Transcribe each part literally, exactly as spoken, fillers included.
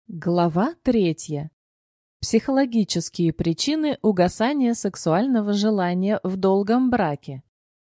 Глава третья. Психологические причины угасания сексуального желания в долгом браке.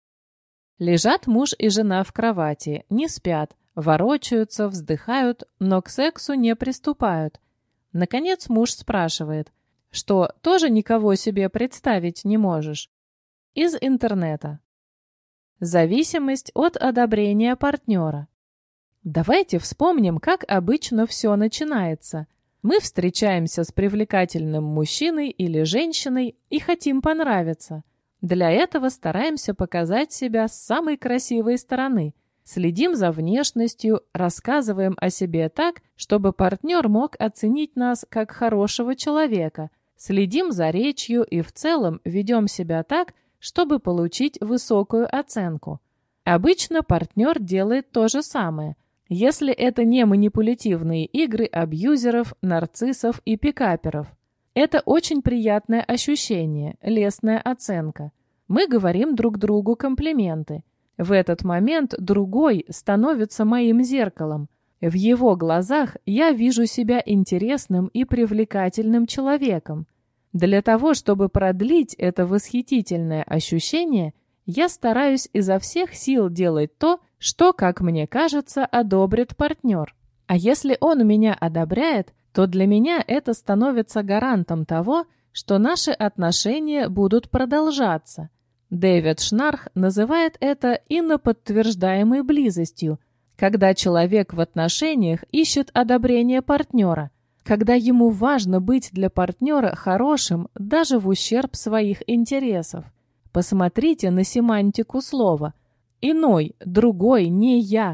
Лежат муж и жена в кровати, не спят, ворочаются, вздыхают, но к сексу не приступают. Наконец муж спрашивает, что тоже никого себе представить не можешь. Из интернета. Зависимость от одобрения партнера. Давайте вспомним, как обычно все начинается. Мы встречаемся с привлекательным мужчиной или женщиной и хотим понравиться. Для этого стараемся показать себя с самой красивой стороны. Следим за внешностью, рассказываем о себе так, чтобы партнер мог оценить нас как хорошего человека. Следим за речью и в целом ведем себя так, чтобы получить высокую оценку. Обычно партнер делает то же самое. Если это не манипулятивные игры абьюзеров, нарциссов и пикаперов. Это очень приятное ощущение, лестная оценка. Мы говорим друг другу комплименты. В этот момент другой становится моим зеркалом. В его глазах я вижу себя интересным и привлекательным человеком. Для того, чтобы продлить это восхитительное ощущение, я стараюсь изо всех сил делать то, что, как мне кажется, одобрит партнер. А если он меня одобряет, то для меня это становится гарантом того, что наши отношения будут продолжаться. Дэвид Шнарх называет это иноподтверждаемой близостью, когда человек в отношениях ищет одобрение партнера, когда ему важно быть для партнера хорошим даже в ущерб своих интересов. Посмотрите на семантику слова. Иной, другой, не я,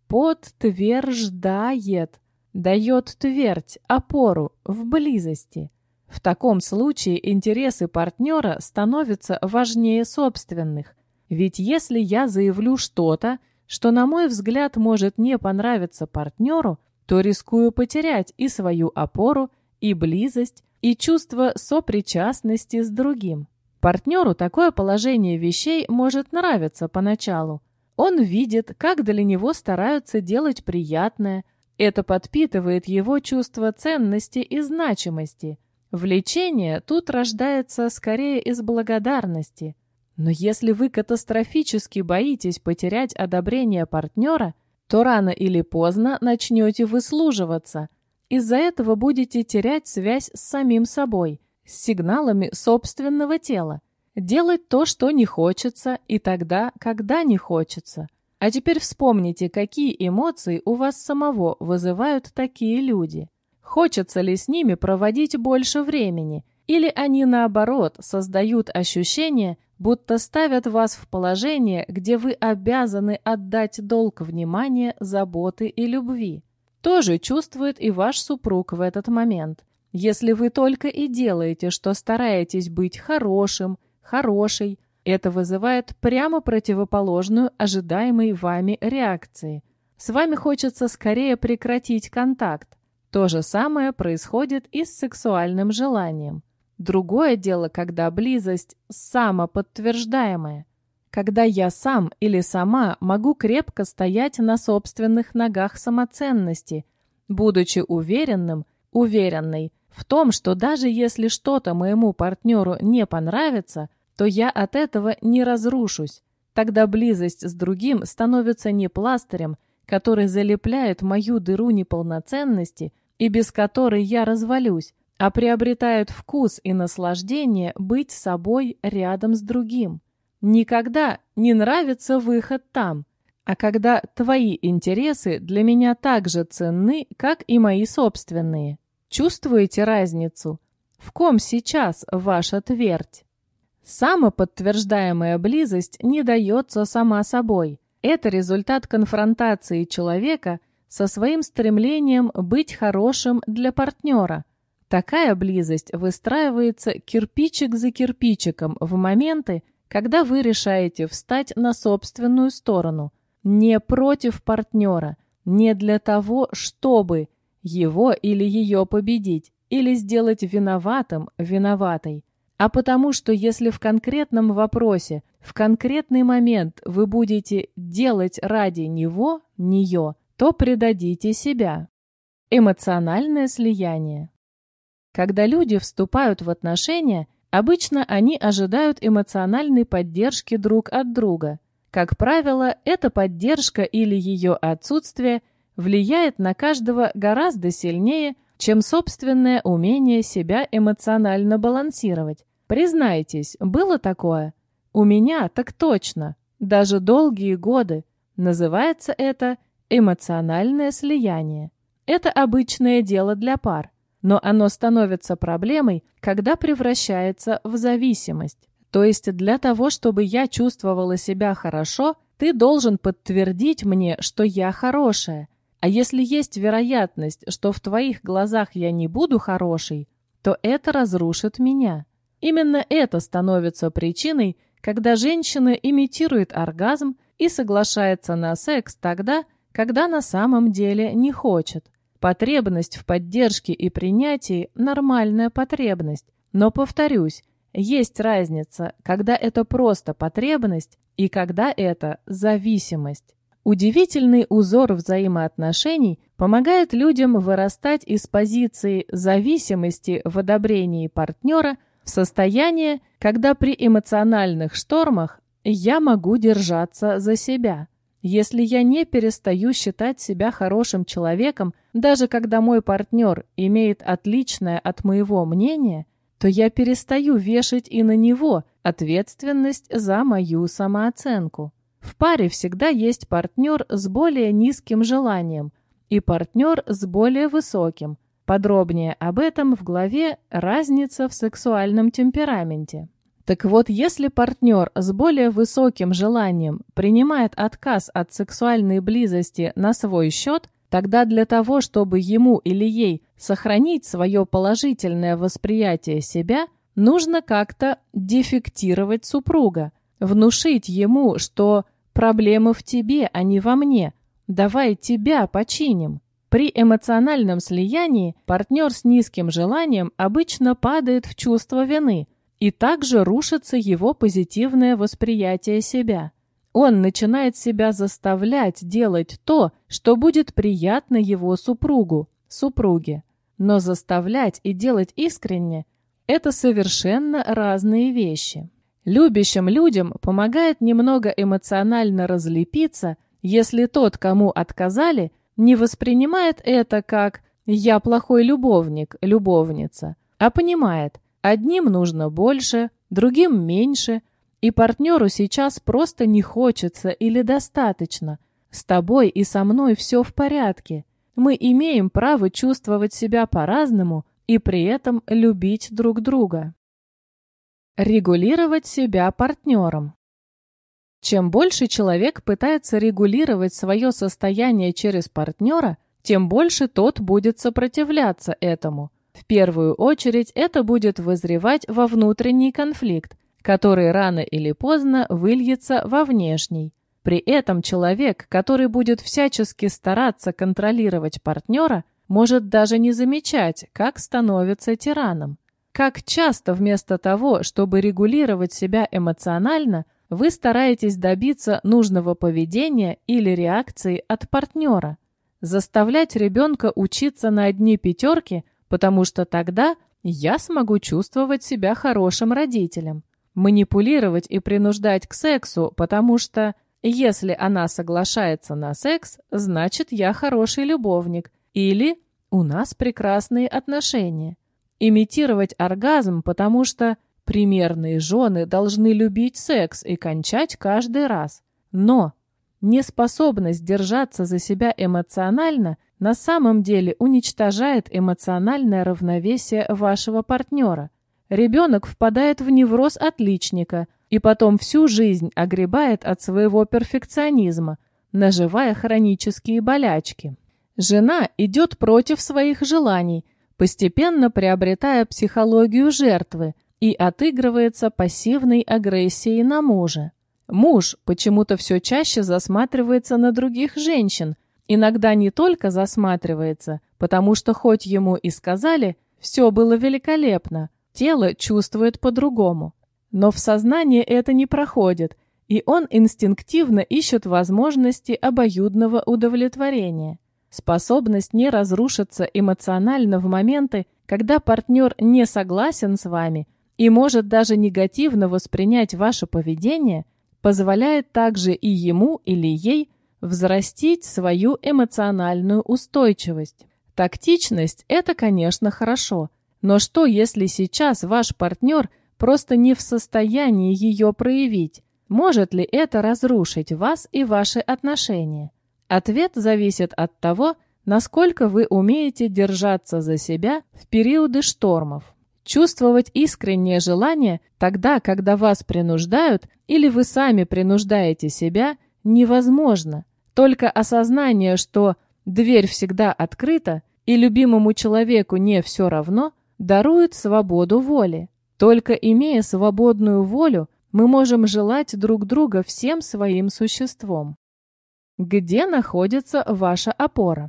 подтверждает, дает твердь, опору, в близости. В таком случае интересы партнера становятся важнее собственных. Ведь если я заявлю что-то, что, на мой взгляд, может не понравиться партнеру, то рискую потерять и свою опору, и близость, и чувство сопричастности с другим. Партнеру такое положение вещей может нравиться поначалу. Он видит, как для него стараются делать приятное. Это подпитывает его чувство ценности и значимости. Влечение тут рождается скорее из благодарности. Но если вы катастрофически боитесь потерять одобрение партнера, то рано или поздно начнете выслуживаться. Из-за этого будете терять связь с самим собой, с сигналами собственного тела. Делать то, что не хочется, и тогда, когда не хочется. А теперь вспомните, какие эмоции у вас самого вызывают такие люди. Хочется ли с ними проводить больше времени? Или они, наоборот, создают ощущение, будто ставят вас в положение, где вы обязаны отдать долг внимания, заботы и любви? Тоже чувствует и ваш супруг в этот момент. Если вы только и делаете, что стараетесь быть хорошим, хорошей, это вызывает прямо противоположную ожидаемой вами реакции. С вами хочется скорее прекратить контакт. То же самое происходит и с сексуальным желанием. Другое дело, когда близость самоподтверждаемая. Когда я сам или сама могу крепко стоять на собственных ногах самоценности, будучи уверенным, уверенной в том, что даже если что-то моему партнеру не понравится, то я от этого не разрушусь. Тогда близость с другим становится не пластырем, который залепляет мою дыру неполноценности и без которой я развалюсь, а приобретает вкус и наслаждение быть собой рядом с другим. Никогда не нравится выход там, а когда твои интересы для меня так же ценны, как и мои собственные. Чувствуете разницу? В ком сейчас ваша твердь? Самоподтверждаемая близость не дается сама собой. Это результат конфронтации человека со своим стремлением быть хорошим для партнера. Такая близость выстраивается кирпичик за кирпичиком в моменты, когда вы решаете встать на собственную сторону, не против партнера, не для того, чтобы его или ее победить, или сделать виноватым, виноватой, а потому что если в конкретном вопросе, в конкретный момент вы будете делать ради него, нее, то предадите себя. Эмоциональное слияние. Когда люди вступают в отношения, обычно они ожидают эмоциональной поддержки друг от друга. Как правило, эта поддержка или ее отсутствие влияет на каждого гораздо сильнее, чем собственное умение себя эмоционально балансировать. Признайтесь, было такое? У меня так точно, даже долгие годы. Называется это эмоциональное слияние. Это обычное дело для пар, но оно становится проблемой, когда превращается в зависимость. То есть для того, чтобы я чувствовала себя хорошо, ты должен подтвердить мне, что я хорошая. А если есть вероятность, что в твоих глазах я не буду хорошей, то это разрушит меня. Именно это становится причиной, когда женщина имитирует оргазм и соглашается на секс тогда, когда на самом деле не хочет. Потребность в поддержке и принятии – нормальная потребность. Но, повторюсь, есть разница, когда это просто потребность и когда это зависимость. Удивительный узор взаимоотношений помогает людям вырастать из позиции зависимости в одобрении партнера в состояние, когда при эмоциональных штормах я могу держаться за себя. Если я не перестаю считать себя хорошим человеком, даже когда мой партнер имеет отличное от моего мнение, то я перестаю вешать и на него ответственность за мою самооценку. В паре всегда есть партнер с более низким желанием и партнер с более высоким. Подробнее об этом в главе «Разница в сексуальном темпераменте». Так вот, если партнер с более высоким желанием принимает отказ от сексуальной близости на свой счет, тогда для того, чтобы ему или ей сохранить свое положительное восприятие себя, нужно как-то дефектировать супруга, внушить ему, что проблема в тебе, а не во мне, давай тебя починим. При эмоциональном слиянии партнер с низким желанием обычно падает в чувство вины, и также рушится его позитивное восприятие себя. Он начинает себя заставлять делать то, что будет приятно его супругу, супруге. Но заставлять и делать искренне – это совершенно разные вещи. Любящим людям помогает немного эмоционально разлепиться, если тот, кому отказали, не воспринимает это как «я плохой любовник, любовница», а понимает, одним нужно больше, другим меньше, и партнеру сейчас просто не хочется или достаточно. С тобой и со мной все в порядке. Мы имеем право чувствовать себя по-разному и при этом любить друг друга. Регулировать себя партнером. Чем больше человек пытается регулировать свое состояние через партнера, тем больше тот будет сопротивляться этому. В первую очередь это будет вызревать во внутренний конфликт, который рано или поздно выльется во внешний. При этом человек, который будет всячески стараться контролировать партнера, может даже не замечать, как становится тираном. Как часто вместо того, чтобы регулировать себя эмоционально, вы стараетесь добиться нужного поведения или реакции от партнера. Заставлять ребенка учиться на одни пятерки, потому что тогда я смогу чувствовать себя хорошим родителем. Манипулировать и принуждать к сексу, потому что если она соглашается на секс, значит я хороший любовник. Или у нас прекрасные отношения. Имитировать оргазм, потому что примерные жены должны любить секс и кончать каждый раз. Но неспособность держаться за себя эмоционально на самом деле уничтожает эмоциональное равновесие вашего партнера. Ребенок впадает в невроз отличника и потом всю жизнь огребает от своего перфекционизма, наживая хронические болячки. Жена идет против своих желаний, постепенно приобретая психологию жертвы и отыгрывается пассивной агрессией на мужа. Муж почему-то все чаще засматривается на других женщин, иногда не только засматривается, потому что хоть ему и сказали «все было великолепно», тело чувствует по-другому. Но в сознании это не проходит, и он инстинктивно ищет возможности обоюдного удовлетворения. способность не разрушиться эмоционально в моменты, когда партнер не согласен с вами и может даже негативно воспринять ваше поведение, позволяет также и ему или ей взрастить свою эмоциональную устойчивость. Тактичность – это, конечно, хорошо, но что, если сейчас ваш партнер просто не в состоянии ее проявить? Может ли это разрушить вас и ваши отношения? Ответ зависит от того, насколько вы умеете держаться за себя в периоды штормов. Чувствовать искреннее желание тогда, когда вас принуждают, или вы сами принуждаете себя, невозможно. Только осознание, что дверь всегда открыта и любимому человеку не все равно, дарует свободу воли. Только имея свободную волю, мы можем желать друг друга всем своим существом. Где находится ваша опора?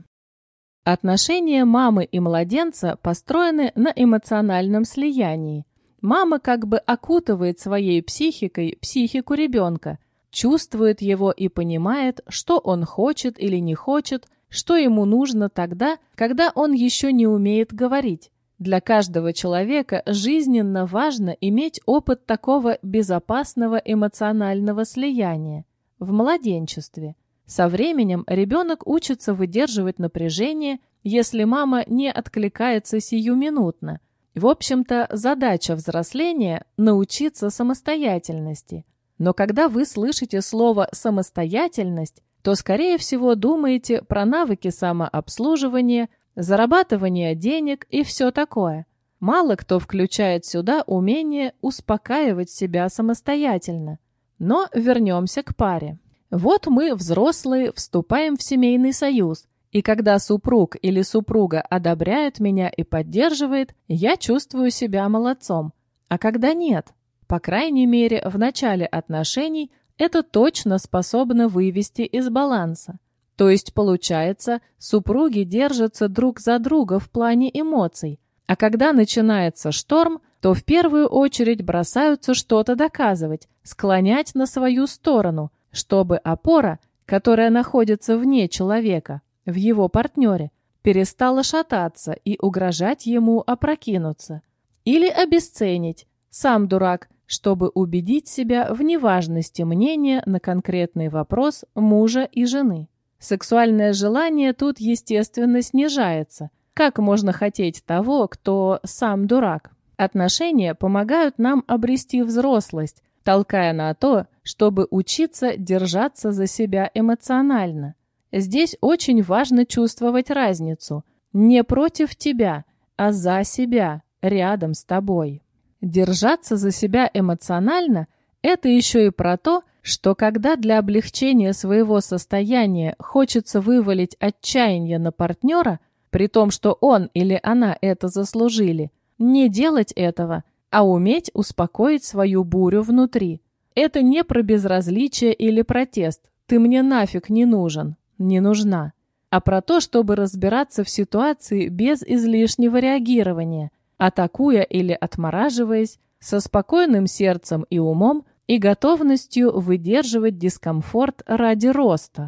Отношения мамы и младенца построены на эмоциональном слиянии. Мама как бы окутывает своей психикой психику ребенка, чувствует его и понимает, что он хочет или не хочет, что ему нужно тогда, когда он еще не умеет говорить. Для каждого человека жизненно важно иметь опыт такого безопасного эмоционального слияния в младенчестве. Со временем ребенок учится выдерживать напряжение, если мама не откликается сиюминутно. В общем-то, задача взросления – научиться самостоятельности. Но когда вы слышите слово «самостоятельность», то, скорее всего, думаете про навыки самообслуживания, зарабатывания денег и все такое. Мало кто включает сюда умение успокаивать себя самостоятельно. Но вернемся к паре. Вот мы, взрослые, вступаем в семейный союз, и когда супруг или супруга одобряет меня и поддерживает, я чувствую себя молодцом. А когда нет? По крайней мере, в начале отношений это точно способно вывести из баланса. То есть, получается, супруги держатся друг за друга в плане эмоций, а когда начинается шторм, то в первую очередь бросаются что-то доказывать, склонять на свою сторону, чтобы опора, которая находится вне человека, в его партнере, перестала шататься и угрожать ему опрокинуться. Или обесценить, сам дурак, чтобы убедить себя в неважности мнения на конкретный вопрос мужа и жены. Сексуальное желание тут, естественно, снижается. Как можно хотеть того, кто сам дурак? Отношения помогают нам обрести взрослость, толкая на то, чтобы учиться держаться за себя эмоционально. Здесь очень важно чувствовать разницу. Не против тебя, а за себя, рядом с тобой. Держаться за себя эмоционально – это еще и про то, что когда для облегчения своего состояния хочется вывалить отчаяние на партнера, при том, что он или она это заслужили, не делать этого, а уметь успокоить свою бурю внутри. Это не про безразличие или протест «ты мне нафиг не нужен, не нужна», а про то, чтобы разбираться в ситуации без излишнего реагирования, атакуя или отмораживаясь, со спокойным сердцем и умом и готовностью выдерживать дискомфорт ради роста.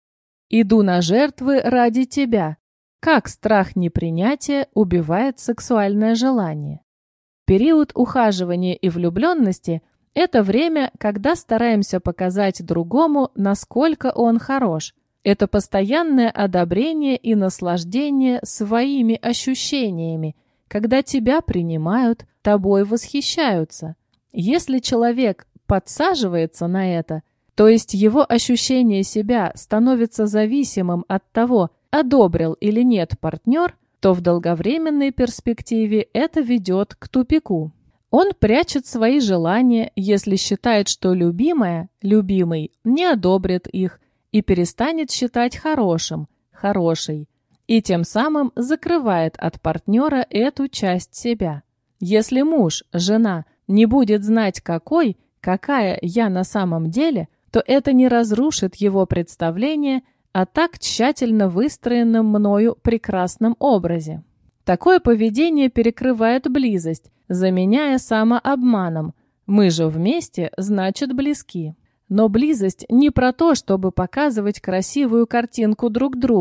«Иду на жертвы ради тебя». Как страх непринятия убивает сексуальное желание. Период ухаживания и влюбленности – это время, когда стараемся показать другому, насколько он хорош. Это постоянное одобрение и наслаждение своими ощущениями, когда тебя принимают, тобой восхищаются. Если человек подсаживается на это, то есть его ощущение себя становится зависимым от того, одобрил или нет партнер, то в долговременной перспективе это ведет к тупику. Он прячет свои желания, если считает, что любимая, любимый не одобрит их и перестанет считать хорошим, хорошей, и тем самым закрывает от партнера эту часть себя. Если муж, жена не будет знать, какой, какая я на самом деле, то это не разрушит его представление о так тщательно выстроенном мною прекрасном образе. Такое поведение перекрывает близость, заменяя самообманом. Мы же вместе, значит, близки. Но близость не про то, чтобы показывать красивую картинку друг другу.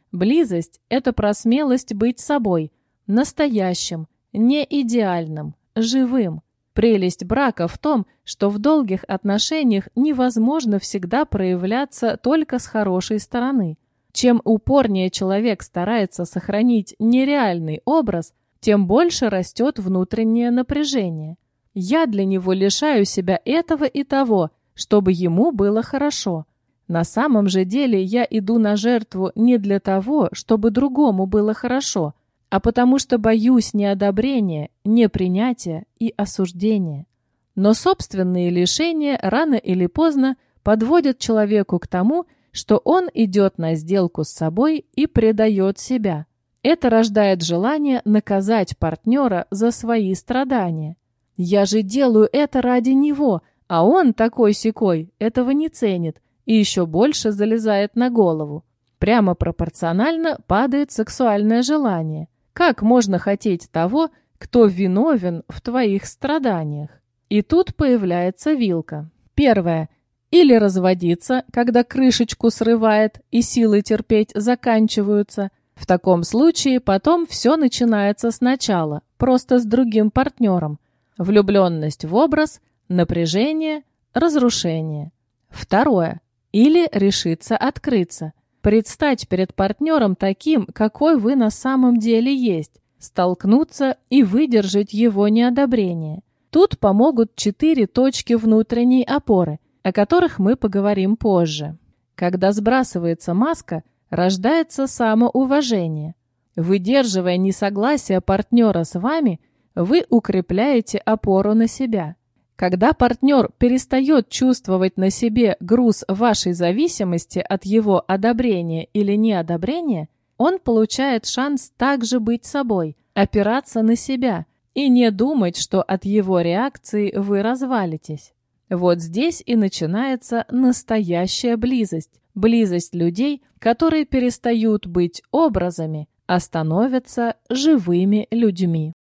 Близость – это про смелость быть собой, настоящим, не идеальным, живым. Прелесть брака в том, что в долгих отношениях невозможно всегда проявляться только с хорошей стороны. Чем упорнее человек старается сохранить нереальный образ, тем больше растет внутреннее напряжение. Я для него лишаю себя этого и того, чтобы ему было хорошо. На самом же деле я иду на жертву не для того, чтобы другому было хорошо, а потому что боюсь неодобрения, непринятия и осуждения. Но собственные лишения рано или поздно подводят человеку к тому, что он идет на сделку с собой и предает себя. Это рождает желание наказать партнера за свои страдания. Я же делаю это ради него, а он такой-сякой этого не ценит и еще больше залезает на голову. Прямо пропорционально падает сексуальное желание. Как можно хотеть того, кто виновен в твоих страданиях? И тут появляется вилка. Первое. Или разводиться, когда крышечку срывает и силы терпеть заканчиваются. В таком случае потом все начинается сначала, просто с другим партнером. Влюбленность в образ, напряжение, разрушение. Второе. Или решиться открыться. Предстать перед партнером таким, какой вы на самом деле есть. Столкнуться и выдержать его неодобрение. Тут помогут четыре точки внутренней опоры, о которых мы поговорим позже. Когда сбрасывается маска, рождается самоуважение. Выдерживая несогласие партнера с вами, вы укрепляете опору на себя. Когда партнер перестает чувствовать на себе груз вашей зависимости от его одобрения или неодобрения, он получает шанс также быть собой, опираться на себя и не думать, что от его реакции вы развалитесь. Вот здесь и начинается настоящая близость. Близость людей, которые перестают быть образами, а становятся живыми людьми.